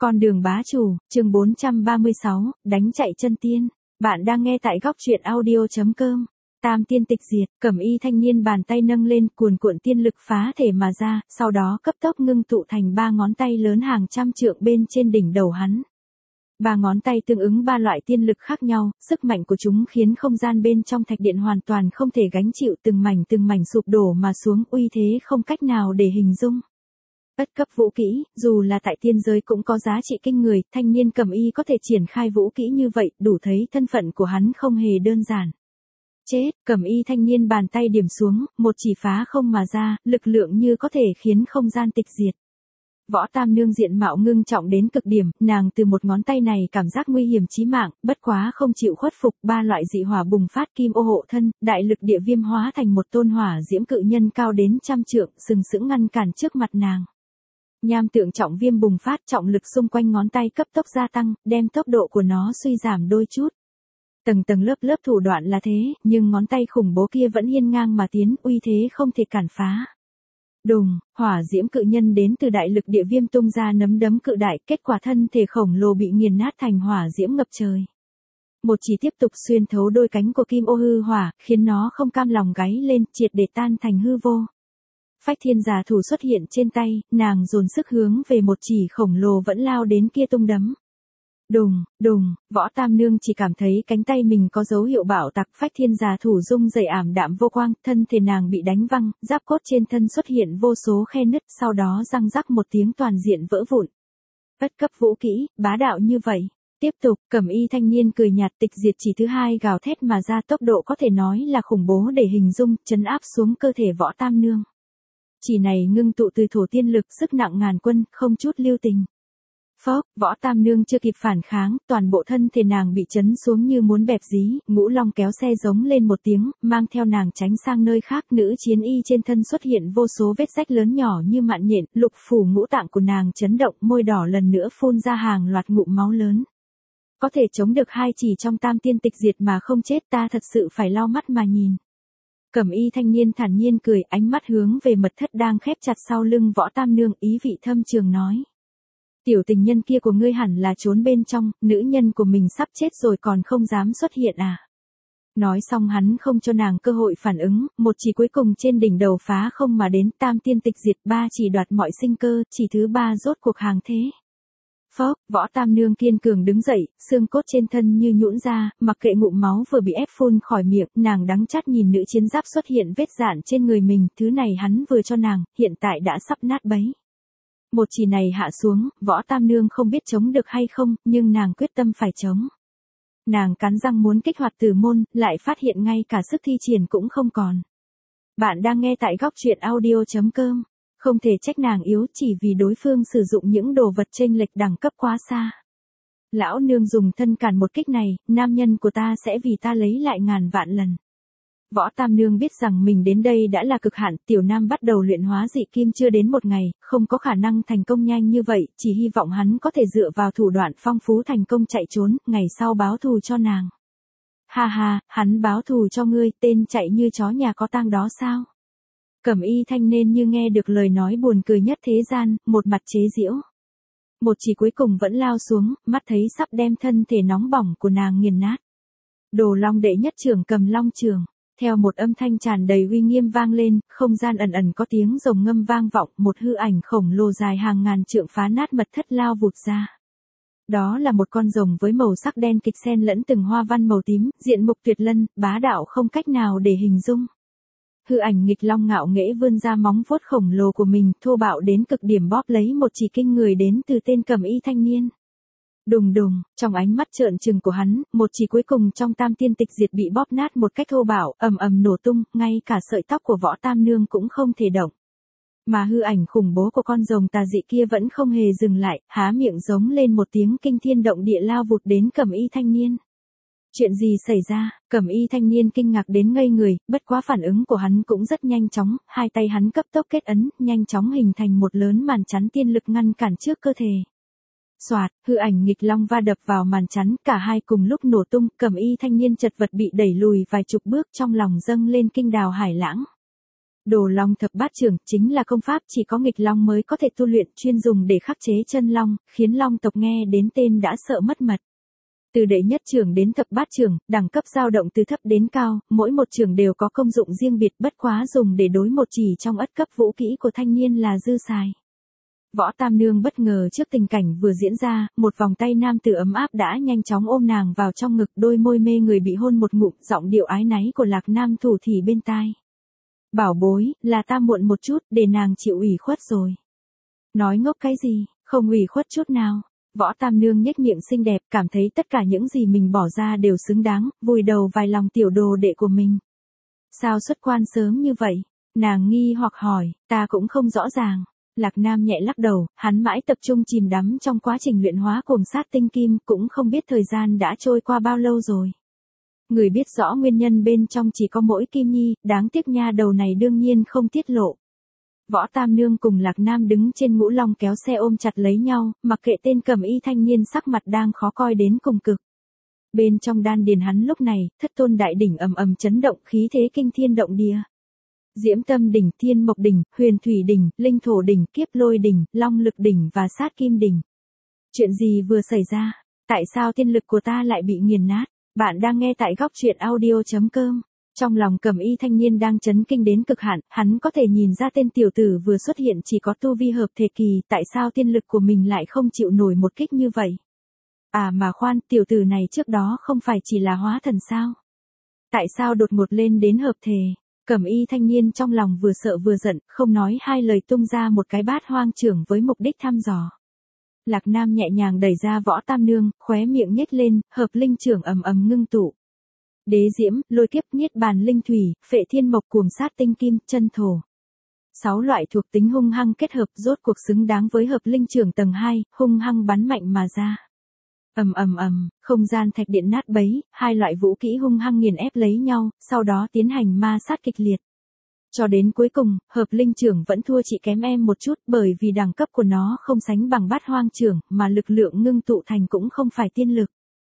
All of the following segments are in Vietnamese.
Con đường bá chủ, chương 436, đánh chạy chân tiên. Bạn đang nghe tại góc truyện audio.com. Tam tiên tịch diệt, cẩm y thanh niên bàn tay nâng lên, cuồn cuộn tiên lực phá thể mà ra, sau đó cấp tốc ngưng tụ thành 3 ngón tay lớn hàng trăm trượng bên trên đỉnh đầu hắn. 3 ngón tay tương ứng 3 loại tiên lực khác nhau, sức mạnh của chúng khiến không gian bên trong thạch điện hoàn toàn không thể gánh chịu, từng mảnh sụp đổ mà xuống, uy thế không cách nào để hình dung. Bất cấp vũ kỹ, dù là tại tiên giới cũng có giá trị kinh người, thanh niên cẩm y có thể triển khai vũ kỹ như vậy, đủ thấy thân phận của hắn không hề đơn giản. Chết, cẩm y thanh niên bàn tay điểm xuống, một chỉ phá không mà ra, lực lượng như có thể khiến không gian tịch diệt. Võ Tam Nương diện mạo ngưng trọng đến cực điểm, nàng từ một ngón tay này cảm giác nguy hiểm chí mạng, bất quá không chịu khuất phục, 3 loại dị hỏa bùng phát, kim ô hộ thân, đại lực địa viêm hóa thành một tôn hỏa diễm cự nhân cao đến 100 trượng, sừng sững ngăn cản trước mặt nàng. Nham tượng trọng viêm bùng phát, trọng lực xung quanh ngón tay cấp tốc gia tăng, đem tốc độ của nó suy giảm đôi chút. Tầng lớp thủ đoạn là thế, nhưng ngón tay khủng bố kia vẫn hiên ngang mà tiến, uy thế không thể cản phá. Đùng, hỏa diễm cự nhân đến từ đại lực địa viêm tung ra nấm đấm cự đại, kết quả thân thể khổng lồ bị nghiền nát thành hỏa diễm ngập trời. Một chỉ tiếp tục xuyên thấu đôi cánh của kim ô hư hỏa, khiến nó không cam lòng gáy lên, triệt để tan thành hư vô. Phách thiên giả thủ xuất hiện trên tay, nàng dồn sức hướng về một chỉ khổng lồ vẫn lao đến kia tung đấm. Đùng, Võ Tam Nương chỉ cảm thấy cánh tay mình có dấu hiệu bạo tạc, phách thiên giả thủ rung rẩy ảm đạm vô quang, thân thể nàng bị đánh văng, giáp cốt trên thân xuất hiện vô số khe nứt, sau đó răng rắc một tiếng toàn diện vỡ vụn. Bất cấp vũ kỹ, bá đạo như vậy. Tiếp tục, cẩm y thanh niên cười nhạt, tịch diệt chỉ thứ hai gào thét mà ra, tốc độ có thể nói là khủng bố để hình dung, trấn áp xuống cơ thể Võ Tam Nương. Chỉ này ngưng tụ từ thổ tiên lực, sức nặng ngàn quân, không chút lưu tình. Phốc, Võ Tam Nương chưa kịp phản kháng, toàn bộ thân thể nàng bị chấn xuống như muốn bẹp dí, Ngũ Long kéo xe giống lên một tiếng, mang theo nàng tránh sang nơi khác, nữ chiến y trên thân xuất hiện vô số vết rách lớn nhỏ như mạn nhện, lục phủ ngũ tạng của nàng chấn động, môi đỏ lần nữa phun ra hàng loạt ngụm máu lớn. Có thể chống được 2 chỉ trong tam tiên tịch diệt mà không chết, ta thật sự phải lau mắt mà nhìn. Cẩm y thanh niên thản nhiên cười, ánh mắt hướng về mật thất đang khép chặt sau lưng Võ Tam Nương, ý vị thâm trường nói. Tiểu tình nhân kia của ngươi hẳn là trốn bên trong, nữ nhân của mình sắp chết rồi còn không dám xuất hiện à. Nói xong hắn không cho nàng cơ hội phản ứng, một chỉ cuối cùng trên đỉnh đầu phá không mà đến, tam tiên tịch diệt, 3 chỉ đoạt mọi sinh cơ, chỉ thứ 3 rốt cuộc hàng thế. Phốc, Võ Tam Nương kiên cường đứng dậy, xương cốt trên thân như nhũn ra, mặc kệ ngụm máu vừa bị ép phun khỏi miệng, nàng đắng chát nhìn nữ chiến giáp xuất hiện vết rạn trên người mình, thứ này hắn vừa cho nàng, hiện tại đã sắp nát bấy. Một chỉ này hạ xuống, Võ Tam Nương không biết chống được hay không, nhưng nàng quyết tâm phải chống. Nàng cắn răng muốn kích hoạt tử môn, lại phát hiện ngay cả sức thi triển cũng không còn. Bạn đang nghe tại góc truyện audio.com. Không thể trách nàng yếu chỉ vì đối phương sử dụng những đồ vật chênh lệch đẳng cấp quá xa. Lão nương dùng thân cản một kích này, nam nhân của ta sẽ vì ta lấy lại ngàn vạn lần. Võ Tam Nương biết rằng mình đến đây đã là cực hạn, tiểu nam bắt đầu luyện hóa dị kim chưa đến một ngày, không có khả năng thành công nhanh như vậy, chỉ hy vọng hắn có thể dựa vào thủ đoạn phong phú thành công chạy trốn, ngày sau báo thù cho nàng. Ha ha, hắn báo thù cho ngươi, tên chạy như chó nhà có tang đó sao? Cẩm y thanh nên như nghe được lời nói buồn cười nhất thế gian, một mặt chế giễu. Một chỉ cuối cùng vẫn lao xuống, mắt thấy sắp đem thân thể nóng bỏng của nàng nghiền nát. Đồ Long đệ nhất trưởng cầm long trường. Theo một âm thanh tràn đầy uy nghiêm vang lên, không gian ẩn ẩn có tiếng rồng ngâm vang vọng, một hư ảnh khổng lồ dài hàng ngàn trượng phá nát mật thất lao vụt ra. Đó là một con rồng với màu sắc đen kịch xen lẫn từng hoa văn màu tím, diện mục tuyệt lân, bá đạo không cách nào để hình dung. Hư ảnh nghịch long ngạo nghễ vươn ra móng vuốt khổng lồ của mình, thô bạo đến cực điểm bóp lấy một chỉ kinh người đến từ tên cẩm y thanh niên. Đùng, trong ánh mắt trợn trừng của hắn, một chỉ cuối cùng trong tam tiên tịch diệt bị bóp nát một cách thô bạo, ầm nổ tung, ngay cả sợi tóc của Võ Tam Nương cũng không thể động. Mà hư ảnh khủng bố của con rồng tà dị kia vẫn không hề dừng lại, há miệng giống lên một tiếng kinh thiên động địa lao vụt đến cẩm y thanh niên. Chuyện gì xảy ra? Cẩm y thanh niên kinh ngạc đến ngây người, bất quá phản ứng của hắn cũng rất nhanh chóng, hai tay hắn cấp tốc kết ấn, nhanh chóng hình thành một lớn màn chắn tiên lực ngăn cản trước cơ thể. Soạt, hư ảnh nghịch long va đập vào màn chắn, cả hai cùng lúc nổ tung, cẩm y thanh niên chật vật bị đẩy lùi vài chục bước, trong lòng dâng lên kinh đào hải lãng. Đồ long thập bát trưởng chính là công pháp chỉ có nghịch long mới có thể tu luyện, chuyên dùng để khắc chế chân long, khiến long tộc nghe đến tên đã sợ mất mật. Từ đệ nhất trưởng đến thập bát trưởng, đẳng cấp dao động từ thấp đến cao, mỗi một trưởng đều có công dụng riêng biệt, bất quá dùng để đối một chỉ trong ất cấp vũ kỹ của thanh niên là dư xài. Võ Tam Nương bất ngờ trước tình cảnh vừa diễn ra, một vòng tay nam tử ấm áp đã nhanh chóng ôm nàng vào trong ngực, đôi môi mê người bị hôn một ngụm, giọng điệu ái náy của Lạc Nam thủ thỉ bên tai. Bảo bối, là ta muộn một chút, để nàng chịu ủy khuất rồi. Nói ngốc cái gì, không ủy khuất chút nào. Võ Tam Nương nhếch miệng xinh đẹp, cảm thấy tất cả những gì mình bỏ ra đều xứng đáng, vùi đầu vài lòng tiểu đồ đệ của mình. Sao xuất quan sớm như vậy? Nàng nghi hoặc hỏi, ta cũng không rõ ràng. Lạc Nam nhẹ lắc đầu, hắn mãi tập trung chìm đắm trong quá trình luyện hóa cuồng sát tinh kim, cũng không biết thời gian đã trôi qua bao lâu rồi. Người biết rõ nguyên nhân bên trong chỉ có mỗi Kim Nhi, đáng tiếc nha đầu này đương nhiên không tiết lộ. Võ Tam Nương cùng Lạc Nam đứng trên ngũ long kéo xe ôm chặt lấy nhau, mặc kệ tên cầm y thanh niên sắc mặt đang khó coi đến cùng cực. Bên trong đan điền hắn lúc này, thất tôn đại đỉnh ầm ầm chấn động, khí thế kinh thiên động địa. Diễm Tâm đỉnh, Thiên Mộc đỉnh, Huyền Thủy đỉnh, Linh Thổ đỉnh, Kiếp Lôi đỉnh, Long Lực đỉnh và Sát Kim đỉnh. Chuyện gì vừa xảy ra? Tại sao tiên lực của ta lại bị nghiền nát? Bạn đang nghe tại góc truyện audio.com. Trong lòng cầm y thanh niên đang chấn kinh đến cực hạn, hắn có thể nhìn ra tên tiểu tử vừa xuất hiện chỉ có tu vi hợp thể kỳ, tại sao tiên lực của mình lại không chịu nổi một kích như vậy? À mà khoan, tiểu tử này trước đó không phải chỉ là hóa thần sao? Tại sao đột ngột lên đến hợp thể? Cẩm y thanh niên trong lòng vừa sợ vừa giận, không nói hai lời tung ra một cái bát hoang trưởng với mục đích thăm dò. Lạc Nam nhẹ nhàng đẩy ra Võ Tam Nương, khóe miệng nhếch lên, hợp linh trưởng ầm ầm ngưng tụ. Đế diễm, lôi kiếp, niết bàn linh thủy, phệ thiên mộc, cuồng sát tinh kim, chân thổ. 6 loại thuộc tính hung hăng kết hợp, rốt cuộc xứng đáng với hợp linh trưởng tầng 2, hung hăng bắn mạnh mà ra. Ầm ầm ầm, không gian thạch điện nát bấy, hai loại vũ kỹ hung hăng nghiền ép lấy nhau, sau đó tiến hành ma sát kịch liệt. Cho đến cuối cùng, hợp linh trưởng vẫn thua chị kém em một chút, bởi vì đẳng cấp của nó không sánh bằng bát hoang trưởng, mà lực lượng ngưng tụ thành cũng không phải tiên lực.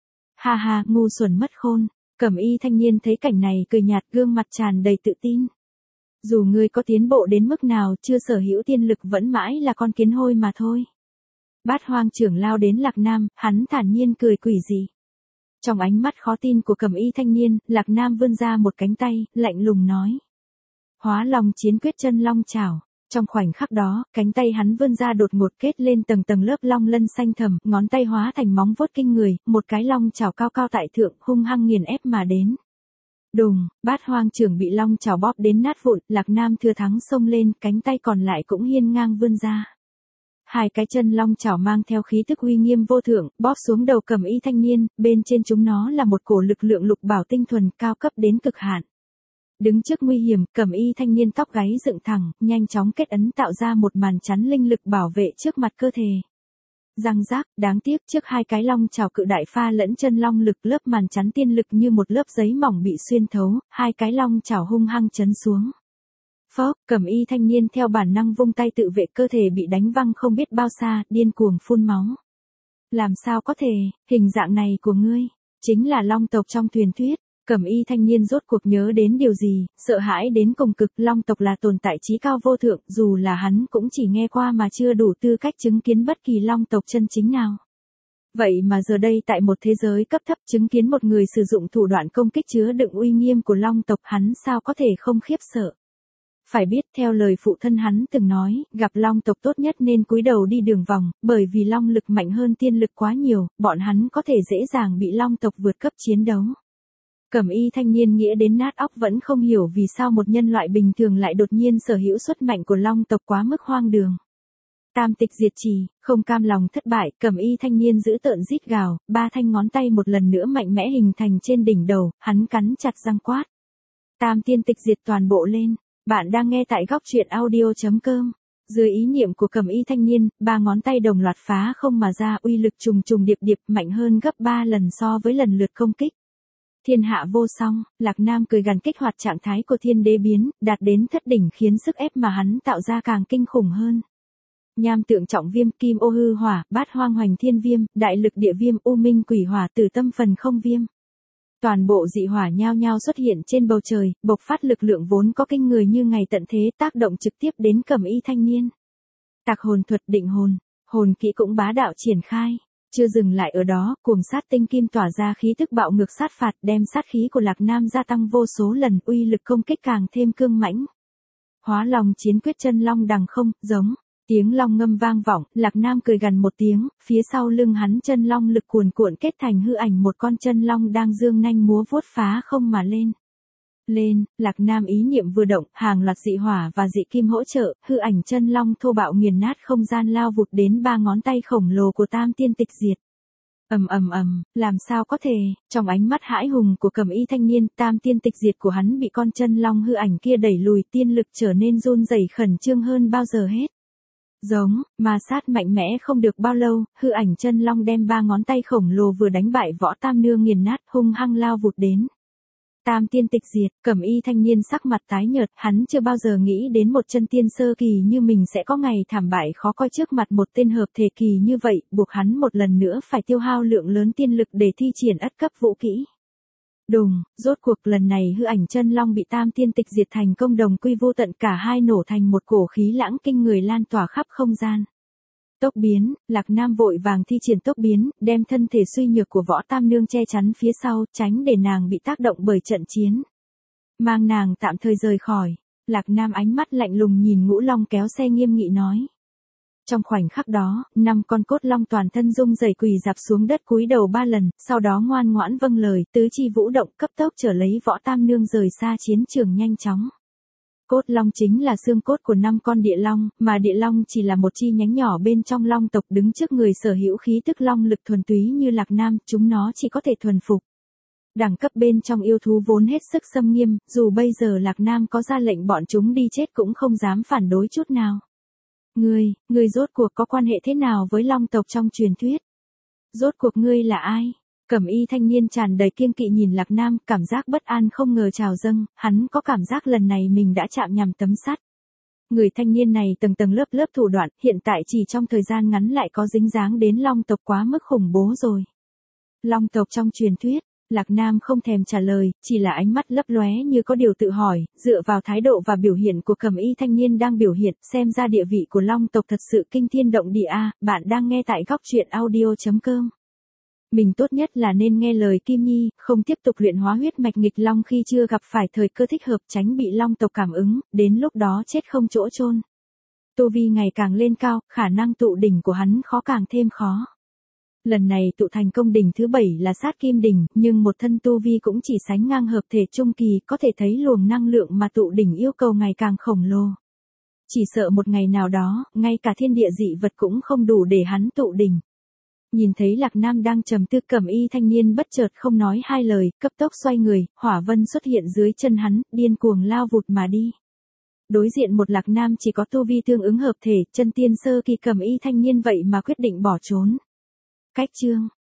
Ha ha, ngu xuẩn mất khôn. Cẩm y thanh niên thấy cảnh này cười nhạt, gương mặt tràn đầy tự tin. Dù ngươi có tiến bộ đến mức nào, chưa sở hữu tiên lực vẫn mãi là con kiến hôi mà thôi. Bát hoang trưởng lao đến Lạc Nam, hắn thản nhiên cười quỷ dị. Trong ánh mắt khó tin của cẩm y thanh niên, Lạc Nam vươn ra một cánh tay, lạnh lùng nói. Hóa long chiến quyết, chân long chảo. Trong khoảnh khắc đó, cánh tay hắn vươn ra đột ngột kết lên tầng tầng lớp long lân xanh thẳm, ngón tay hóa thành móng vuốt kinh người, một cái long chảo cao cao tại thượng, hung hăng nghiền ép mà đến. Đùng, bát hoang trưởng bị long chảo bóp đến nát vụn, Lạc Nam thừa thắng xông lên, cánh tay còn lại cũng hiên ngang vươn ra. Hai cái chân long chảo mang theo khí tức uy nghiêm vô thượng, bóp xuống đầu cẩm y thanh niên, bên trên chúng nó là một cổ lực lượng lục bảo tinh thuần cao cấp đến cực hạn. Đứng trước nguy hiểm, cẩm y thanh niên tóc gáy dựng thẳng, nhanh chóng kết ấn tạo ra một màn chắn linh lực bảo vệ trước mặt cơ thể. Răng rác, đáng tiếc trước hai cái long chảo cự đại pha lẫn chân long lực, lớp màn chắn tiên lực như một lớp giấy mỏng bị xuyên thấu, hai cái long chảo hung hăng chấn xuống. Phốc, cẩm y thanh niên theo bản năng vung tay tự vệ, cơ thể bị đánh văng không biết bao xa, điên cuồng phun máu. Làm sao có thể, hình dạng này của ngươi, chính là long tộc trong truyền thuyết. Cẩm y thanh niên rốt cuộc nhớ đến điều gì, sợ hãi đến cùng cực, long tộc là tồn tại chí cao vô thượng, dù là hắn cũng chỉ nghe qua mà chưa đủ tư cách chứng kiến bất kỳ long tộc chân chính nào. Vậy mà giờ đây tại một thế giới cấp thấp chứng kiến một người sử dụng thủ đoạn công kích chứa đựng uy nghiêm của long tộc, hắn sao có thể không khiếp sợ. Phải biết theo lời phụ thân hắn từng nói, gặp long tộc tốt nhất nên cúi đầu đi đường vòng, bởi vì long lực mạnh hơn tiên lực quá nhiều, bọn hắn có thể dễ dàng bị long tộc vượt cấp chiến đấu. Cẩm y thanh niên nghĩa đến nát óc vẫn không hiểu vì sao một nhân loại bình thường lại đột nhiên sở hữu sức mạnh của long tộc, quá mức hoang đường. Tam tịch diệt trì, không cam lòng thất bại, cẩm y thanh niên giữ tợn rít gào, ba thanh ngón tay một lần nữa mạnh mẽ hình thành trên đỉnh đầu, hắn cắn chặt răng quát. Tam tiên tịch diệt toàn bộ lên. Bạn đang nghe tại góc truyện audio.com. Dưới ý niệm của cẩm y thanh niên, ba ngón tay đồng loạt phá không mà ra, uy lực trùng trùng điệp điệp, mạnh hơn gấp 3 lần so với lần lượt công kích. Thiên hạ vô song, Lạc Nam cười gằn kích hoạt trạng thái của thiên đế biến, đạt đến thất đỉnh khiến sức ép mà hắn tạo ra càng kinh khủng hơn. Nham tượng trọng viêm, kim ô hư hỏa, bát hoang hoành thiên viêm, đại lực địa viêm, u minh quỷ hỏa, tử tâm phần không viêm. Toàn bộ dị hỏa nhao nhao xuất hiện trên bầu trời, bộc phát lực lượng vốn có kinh người như ngày tận thế, tác động trực tiếp đến Cẩm Y thanh niên. Tạc hồn thuật định hồn, hồn kỹ cũng bá đạo triển khai. Chưa dừng lại ở đó, cuồng sát tinh kim tỏa ra khí tức bạo ngược sát phạt, đem sát khí của Lạc Nam gia tăng vô số lần, uy lực công kích càng thêm cương mãnh. Hóa long chiến quyết chân long đằng không, giống. Tiếng long ngâm vang vọng, Lạc Nam cười gằn một tiếng, phía sau lưng hắn chân long lực cuồn cuộn kết thành hư ảnh một con chân long đang dương nanh múa vuốt phá không mà lên. Lạc Nam ý niệm vừa động, hàng loạt dị hỏa và dị kim hỗ trợ, hư ảnh chân long thô bạo nghiền nát không gian lao vụt đến 3 ngón tay khổng lồ của Tam Tiên Tịch Diệt. Làm sao có thể, trong ánh mắt hãi hùng của Cẩm Y thanh niên, Tam Tiên Tịch Diệt của hắn bị con chân long hư ảnh kia đẩy lùi, tiên lực trở nên run rẩy khẩn trương hơn bao giờ hết. Giống, ma sát mạnh mẽ không được bao lâu, hư ảnh chân long đem 3 ngón tay khổng lồ vừa đánh bại Võ Tam Nương nghiền nát, hung hăng lao vụt đến. Tam Tiên Tịch Diệt, Cẩm Y thanh niên sắc mặt tái nhợt, hắn chưa bao giờ nghĩ đến một chân tiên sơ kỳ như mình sẽ có ngày thảm bại khó coi trước mặt một tên hợp thể kỳ như vậy, buộc hắn một lần nữa phải tiêu hao lượng lớn tiên lực để thi triển ất cấp vũ kỹ. Đùng, rốt cuộc lần này hư ảnh chân long bị Tam Tiên Tịch Diệt thành công, đồng quy vô tận, cả hai nổ thành một cổ khí lãng kinh người lan tỏa khắp không gian. Tốc biến, Lạc Nam vội vàng thi triển tốc biến, đem thân thể suy nhược của Võ Tam Nương che chắn phía sau, tránh để nàng bị tác động bởi trận chiến. Mang nàng tạm thời rời khỏi. Lạc Nam ánh mắt lạnh lùng nhìn Ngũ Long kéo xe nghiêm nghị nói. Trong khoảnh khắc đó, 5 con cốt long toàn thân rung rẩy quỳ rạp xuống đất cúi đầu 3 lần, sau đó ngoan ngoãn vâng lời, tứ chi vũ động, cấp tốc trở lấy Võ Tam Nương rời xa chiến trường nhanh chóng. Cốt long chính là xương cốt của 5 con địa long, mà địa long chỉ là một chi nhánh nhỏ bên trong long tộc, đứng trước người sở hữu khí tức long lực thuần túy như Lạc Nam, chúng nó chỉ có thể thuần phục. Đẳng cấp bên trong yêu thú vốn hết sức xâm nghiêm, dù bây giờ Lạc Nam có ra lệnh bọn chúng đi chết cũng không dám phản đối chút nào. Ngươi rốt cuộc có quan hệ thế nào với long tộc trong truyền thuyết? Rốt cuộc ngươi là ai? Cẩm Y thanh niên tràn đầy kiêng kỵ nhìn Lạc Nam, cảm giác bất an không ngờ trào dâng, hắn có cảm giác lần này mình đã chạm nhầm tấm sắt. Người thanh niên này tầng tầng lớp lớp thủ đoạn, hiện tại chỉ trong thời gian ngắn lại có dính dáng đến long tộc, quá mức khủng bố rồi. Long tộc trong truyền thuyết, Lạc Nam không thèm trả lời, chỉ là ánh mắt lấp lóe như có điều tự hỏi, dựa vào thái độ và biểu hiện của Cẩm Y thanh niên đang biểu hiện, xem ra địa vị của long tộc thật sự kinh thiên động địa a. Bạn đang nghe tại góc truyện audio.com. Mình tốt nhất là nên nghe lời Kim Nhi, không tiếp tục luyện hóa huyết mạch nghịch long khi chưa gặp phải thời cơ thích hợp, tránh bị long tộc cảm ứng, đến lúc đó chết không chỗ chôn. Tu vi ngày càng lên cao, khả năng tụ đỉnh của hắn càng thêm khó. Lần này tụ thành công đỉnh thứ 7 là sát kim đỉnh, nhưng một thân tu vi cũng chỉ sánh ngang hợp thể trung kỳ, có thể thấy luồng năng lượng mà tụ đỉnh yêu cầu ngày càng khổng lồ. Chỉ sợ một ngày nào đó, ngay cả thiên địa dị vật cũng không đủ để hắn tụ đỉnh. Nhìn thấy Lạc Nam đang trầm tư, Cẩm Y thanh niên bất chợt không nói hai lời, cấp tốc xoay người, hỏa vân xuất hiện dưới chân hắn, điên cuồng lao vụt mà đi. Đối diện một Lạc Nam chỉ có tu vi tương ứng hợp thể, chân tiên sơ kỳ, Cẩm Y thanh niên vậy mà quyết định bỏ trốn. Cách chương